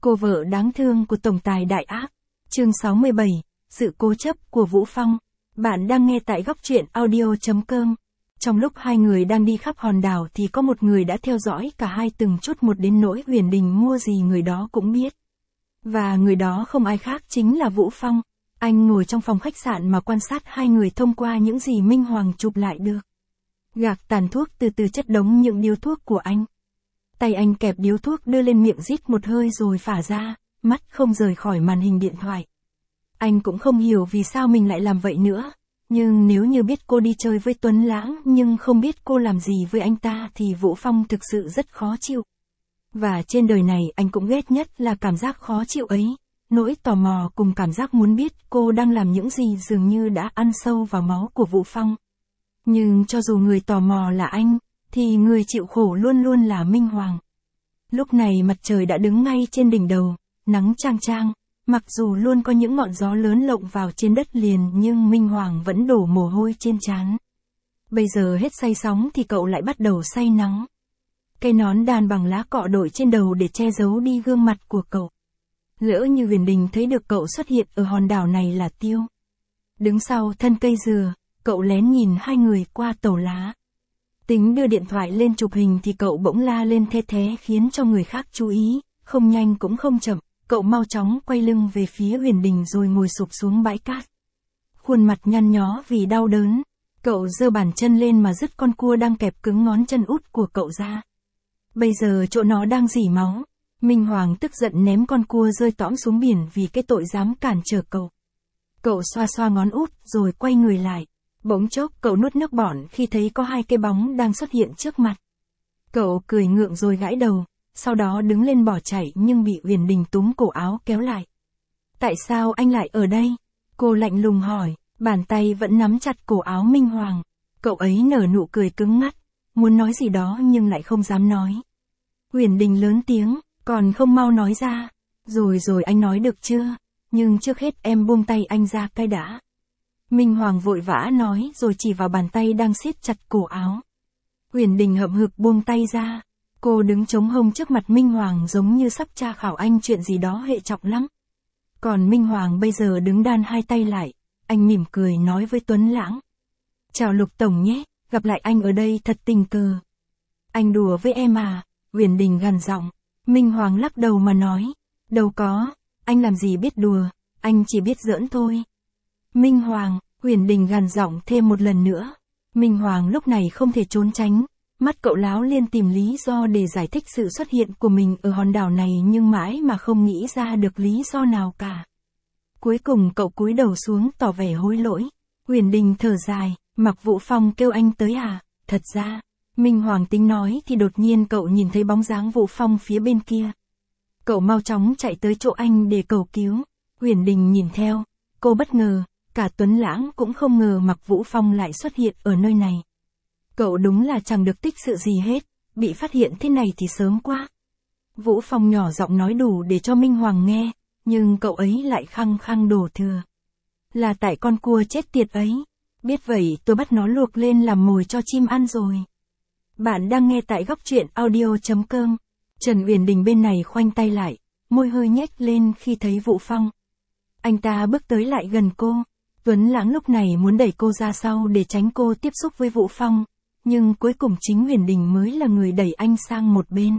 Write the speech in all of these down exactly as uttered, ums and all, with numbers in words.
Cô vợ đáng thương của tổng tài đại ác. Chương sáu mươi bảy, sự cố chấp của Vũ Phong. Bạn đang nghe tại góc truyện audio chấm com. Trong lúc hai người đang đi khắp hòn đảo thì có một người đã theo dõi cả hai từng chút một đến nỗi Huyền Đình mua gì người đó cũng biết. Và người đó không ai khác chính là Vũ Phong. Anh ngồi trong phòng khách sạn mà quan sát hai người thông qua những gì Minh Hoàng chụp lại được. Gạc tàn thuốc từ từ chất đống những điếu thuốc của anh. Tay anh kẹp điếu thuốc đưa lên miệng rít một hơi rồi phả ra, mắt không rời khỏi màn hình điện thoại. Anh cũng không hiểu vì sao mình lại làm vậy nữa, nhưng nếu như biết cô đi chơi với Tuấn Lãng nhưng không biết cô làm gì với anh ta thì Vũ Phong thực sự rất khó chịu. Và trên đời này anh cũng ghét nhất là cảm giác khó chịu ấy, nỗi tò mò cùng cảm giác muốn biết cô đang làm những gì dường như đã ăn sâu vào máu của Vũ Phong. Nhưng cho dù người tò mò là anh, thì người chịu khổ luôn luôn là Minh Hoàng. Lúc này mặt trời đã đứng ngay trên đỉnh đầu, nắng chang chang, mặc dù luôn có những ngọn gió lớn lộng vào trên đất liền nhưng Minh Hoàng vẫn đổ mồ hôi trên trán. Bây giờ hết say sóng thì cậu lại bắt đầu say nắng. Cây nón đàn bằng lá cọ đội trên đầu để che giấu đi gương mặt của cậu. Lỡ như Huyền Đình thấy được cậu xuất hiện ở hòn đảo này là tiêu. Đứng sau thân cây dừa, cậu lén nhìn hai người qua tàu lá. Tính đưa điện thoại lên chụp hình thì cậu bỗng la lên the thé khiến cho người khác chú ý, không nhanh cũng không chậm, cậu mau chóng quay lưng về phía Huyền Đình rồi ngồi sụp xuống bãi cát. Khuôn mặt nhăn nhó vì đau đớn, cậu giơ bàn chân lên mà dứt con cua đang kẹp cứng ngón chân út của cậu ra. Bây giờ chỗ nó đang rỉ máu, Minh Hoàng tức giận ném con cua rơi tõm xuống biển vì cái tội dám cản trở cậu. Cậu xoa xoa ngón út rồi quay người lại. Bỗng chốc cậu nuốt nước bọt khi thấy có hai cái bóng đang xuất hiện trước mặt. Cậu cười ngượng rồi gãi đầu, sau đó đứng lên bỏ chạy nhưng bị Huyền Đình túm cổ áo kéo lại. Tại sao anh lại ở đây? Cô lạnh lùng hỏi, bàn tay vẫn nắm chặt cổ áo Minh Hoàng. Cậu ấy nở nụ cười cứng ngắt, muốn nói gì đó nhưng lại không dám nói. Huyền Đình lớn tiếng, còn không mau nói ra. Rồi rồi anh nói được chưa? Nhưng trước hết em buông tay anh ra cái đã. Minh Hoàng vội vã nói rồi chỉ vào bàn tay đang siết chặt cổ áo. Huyền Đình hậm hực buông tay ra. Cô đứng chống hông trước mặt Minh Hoàng giống như sắp tra khảo anh chuyện gì đó hệ trọng lắm. Còn Minh Hoàng bây giờ đứng đan hai tay lại. Anh mỉm cười nói với Tuấn Lãng. Chào Lục Tổng nhé, gặp lại anh ở đây thật tình cờ. Anh đùa với em à? Huyền Đình gằn giọng. Minh Hoàng lắc đầu mà nói. Đâu có, anh làm gì biết đùa, anh chỉ biết giỡn thôi. Minh Hoàng, Huyền Đình gằn giọng thêm một lần nữa. Minh Hoàng lúc này không thể trốn tránh, mắt cậu láo liên tìm lý do để giải thích sự xuất hiện của mình ở hòn đảo này nhưng mãi mà không nghĩ ra được lý do nào cả. Cuối cùng cậu cúi đầu xuống tỏ vẻ hối lỗi. Huyền Đình thở dài, mặc Vũ Phong kêu anh tới à? Thật ra, Minh Hoàng tính nói thì đột nhiên cậu nhìn thấy bóng dáng Vũ Phong phía bên kia. Cậu mau chóng chạy tới chỗ anh để cầu cứu. Huyền Đình nhìn theo, cô bất ngờ. Cả Tuấn Lãng cũng không ngờ Mạc Vũ Phong lại xuất hiện ở nơi này. Cậu đúng là chẳng được tích sự gì hết, bị phát hiện thế này thì sớm quá. Vũ Phong nhỏ giọng nói đủ để cho Minh Hoàng nghe, nhưng cậu ấy lại khăng khăng đổ thừa. Là tại con cua chết tiệt ấy, biết vậy tôi bắt nó luộc lên làm mồi cho chim ăn rồi. Bạn đang nghe tại góc truyện audio chấm com. Trần Huyền Đình bên này khoanh tay lại, môi hơi nhếch lên khi thấy Vũ Phong. Anh ta bước tới lại gần cô. Tuấn Lãng lúc này muốn đẩy cô ra sau để tránh cô tiếp xúc với Vũ Phong, nhưng cuối cùng chính Huyền Đình mới là người đẩy anh sang một bên.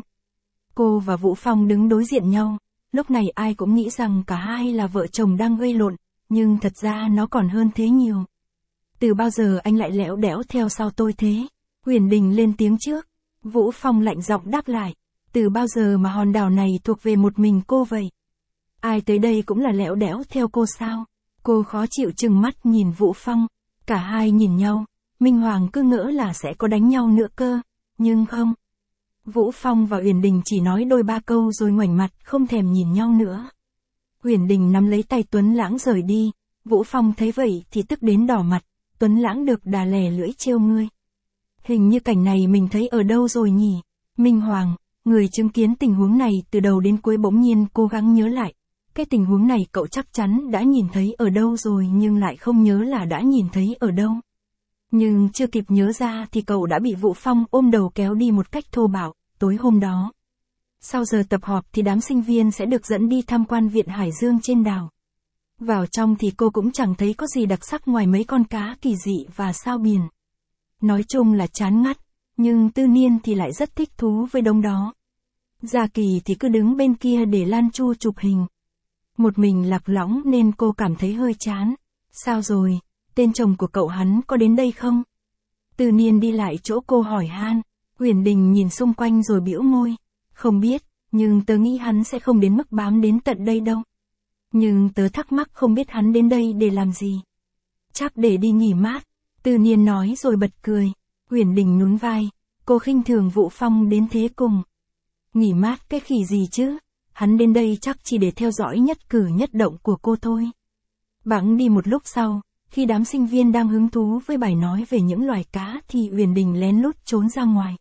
Cô và Vũ Phong đứng đối diện nhau, lúc này ai cũng nghĩ rằng cả hai là vợ chồng đang gây lộn, nhưng thật ra nó còn hơn thế nhiều. Từ bao giờ anh lại lẽo đẽo theo sau tôi thế? Huyền Đình lên tiếng trước. Vũ Phong lạnh giọng đáp lại. Từ bao giờ mà hòn đảo này thuộc về một mình cô vậy? Ai tới đây cũng là lẽo đẽo theo cô sao? Cô khó chịu chừng mắt nhìn Vũ Phong. Cả hai nhìn nhau. Minh Hoàng cứ ngỡ là sẽ có đánh nhau nữa cơ. Nhưng không. Vũ Phong và Huyền Đình chỉ nói đôi ba câu rồi ngoảnh mặt không thèm nhìn nhau nữa. Huyền Đình nắm lấy tay Tuấn Lãng rời đi. Vũ Phong thấy vậy thì tức đến đỏ mặt. Tuấn Lãng được đà lè lưỡi trêu ngươi. Hình như cảnh này mình thấy ở đâu rồi nhỉ? Minh Hoàng, người chứng kiến tình huống này từ đầu đến cuối bỗng nhiên cố gắng nhớ lại. Cái tình huống này cậu chắc chắn đã nhìn thấy ở đâu rồi nhưng lại không nhớ là đã nhìn thấy ở đâu. Nhưng chưa kịp nhớ ra thì cậu đã bị Vũ Phong ôm đầu kéo đi một cách thô bạo, tối hôm đó. Sau giờ tập họp thì đám sinh viên sẽ được dẫn đi tham quan viện Hải Dương trên đảo. Vào trong thì cô cũng chẳng thấy có gì đặc sắc ngoài mấy con cá kỳ dị và sao biển. Nói chung là chán ngắt, nhưng Tư Niên thì lại rất thích thú với đống đó. Gia Kỳ thì cứ đứng bên kia để Lan Chu chụp hình. Một mình lạc lõng nên cô cảm thấy hơi chán. Sao rồi, tên chồng của cậu hắn có đến đây không? Tư Niên đi lại chỗ cô hỏi han. Uyển Đình nhìn xung quanh rồi bĩu môi. Không biết, nhưng tớ nghĩ hắn sẽ không đến mức bám đến tận đây đâu. Nhưng tớ thắc mắc không biết hắn đến đây để làm gì. Chắc để đi nghỉ mát, Tư Niên nói rồi bật cười. Uyển Đình nhún vai, cô khinh thường Vũ Phong đến thế cùng. Nghỉ mát cái khỉ gì chứ, hắn đến đây chắc chỉ để theo dõi nhất cử nhất động của cô thôi. Bẵng đi một lúc sau, khi đám sinh viên đang hứng thú với bài nói về những loài cá thì Uyển Đình lén lút trốn ra ngoài.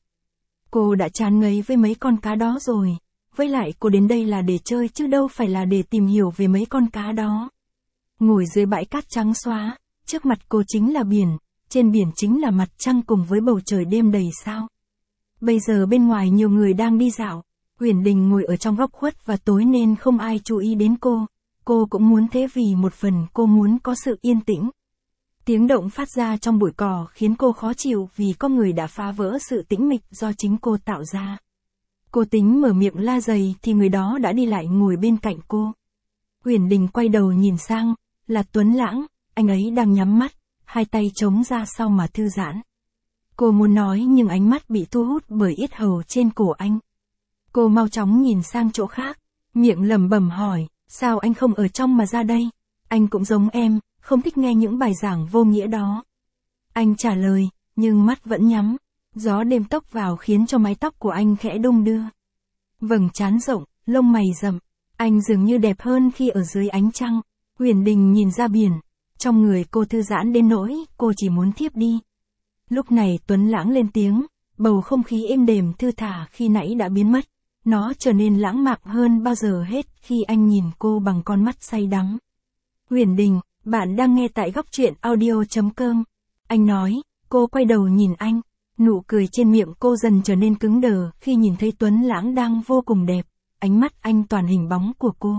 Cô đã chán ngấy với mấy con cá đó rồi, với lại cô đến đây là để chơi chứ đâu phải là để tìm hiểu về mấy con cá đó. Ngồi dưới bãi cát trắng xóa, trước mặt cô chính là biển, trên biển chính là mặt trăng cùng với bầu trời đêm đầy sao. Bây giờ bên ngoài nhiều người đang đi dạo, Uyển Đình ngồi ở trong góc khuất và tối nên không ai chú ý đến cô. Cô cũng muốn thế vì một phần cô muốn có sự yên tĩnh. Tiếng động phát ra trong bụi cỏ khiến cô khó chịu vì có người đã phá vỡ sự tĩnh mịch do chính cô tạo ra. Cô tính mở miệng la dày thì người đó đã đi lại ngồi bên cạnh cô. Uyển Đình quay đầu nhìn sang, là Tuấn Lãng, anh ấy đang nhắm mắt, hai tay chống ra sau mà thư giãn. Cô muốn nói nhưng ánh mắt bị thu hút bởi yết hầu trên cổ anh. Cô mau chóng nhìn sang chỗ khác, miệng lẩm bẩm hỏi, sao anh không ở trong mà ra đây? Anh cũng giống em, không thích nghe những bài giảng vô nghĩa đó. Anh trả lời, nhưng mắt vẫn nhắm. Gió đêm tốc vào khiến cho mái tóc của anh khẽ đung đưa. Vầng trán rộng, lông mày rậm, anh dường như đẹp hơn khi ở dưới ánh trăng. Uyển Đình nhìn ra biển, trong người cô thư giãn đến nỗi cô chỉ muốn thiếp đi. Lúc này Tuấn Lãng lên tiếng, bầu không khí êm đềm thư thả khi nãy đã biến mất. Nó trở nên lãng mạn hơn bao giờ hết khi anh nhìn cô bằng con mắt say đắm. Uyển Đình, bạn đang nghe tại góc truyện audio chấm com. Anh nói, cô quay đầu nhìn anh. Nụ cười trên miệng cô dần trở nên cứng đờ khi nhìn thấy Tuấn Lãng đang vô cùng đẹp. Ánh mắt anh toàn hình bóng của cô.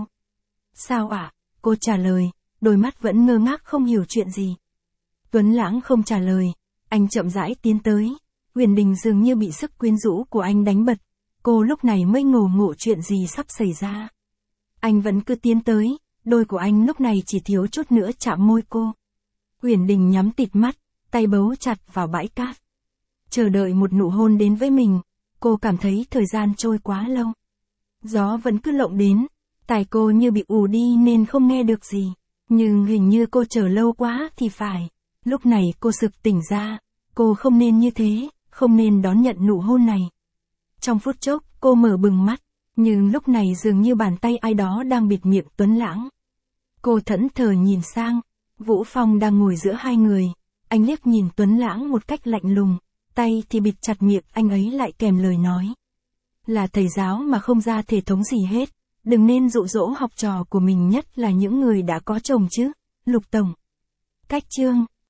Sao ạ? À? Cô trả lời, đôi mắt vẫn ngơ ngác không hiểu chuyện gì. Tuấn Lãng không trả lời. Anh chậm rãi tiến tới. Uyển Đình dường như bị sức quyến rũ của anh đánh bật. Cô lúc này mới ngộ ngộ chuyện gì sắp xảy ra. Anh vẫn cứ tiến tới. Đôi của anh lúc này chỉ thiếu chút nữa chạm môi cô. Uyển Đình nhắm tịt mắt, tay bấu chặt vào bãi cát. Chờ đợi một nụ hôn đến với mình, cô cảm thấy thời gian trôi quá lâu. Gió vẫn cứ lộng đến, tai cô như bị ù đi nên không nghe được gì. Nhưng hình như cô chờ lâu quá thì phải. Lúc này cô sực tỉnh ra, cô không nên như thế, không nên đón nhận nụ hôn này. Trong phút chốc, cô mở bừng mắt, nhưng lúc này dường như bàn tay ai đó đang bịt miệng Tuấn Lãng. Cô thẫn thờ nhìn sang, Vũ Phong đang ngồi giữa hai người, anh liếc nhìn Tuấn Lãng một cách lạnh lùng, tay thì bịt chặt miệng anh ấy lại kèm lời nói. Là thầy giáo mà không ra thể thống gì hết, đừng nên dụ dỗ học trò của mình nhất là những người đã có chồng chứ, Lục Tổng. Cách chương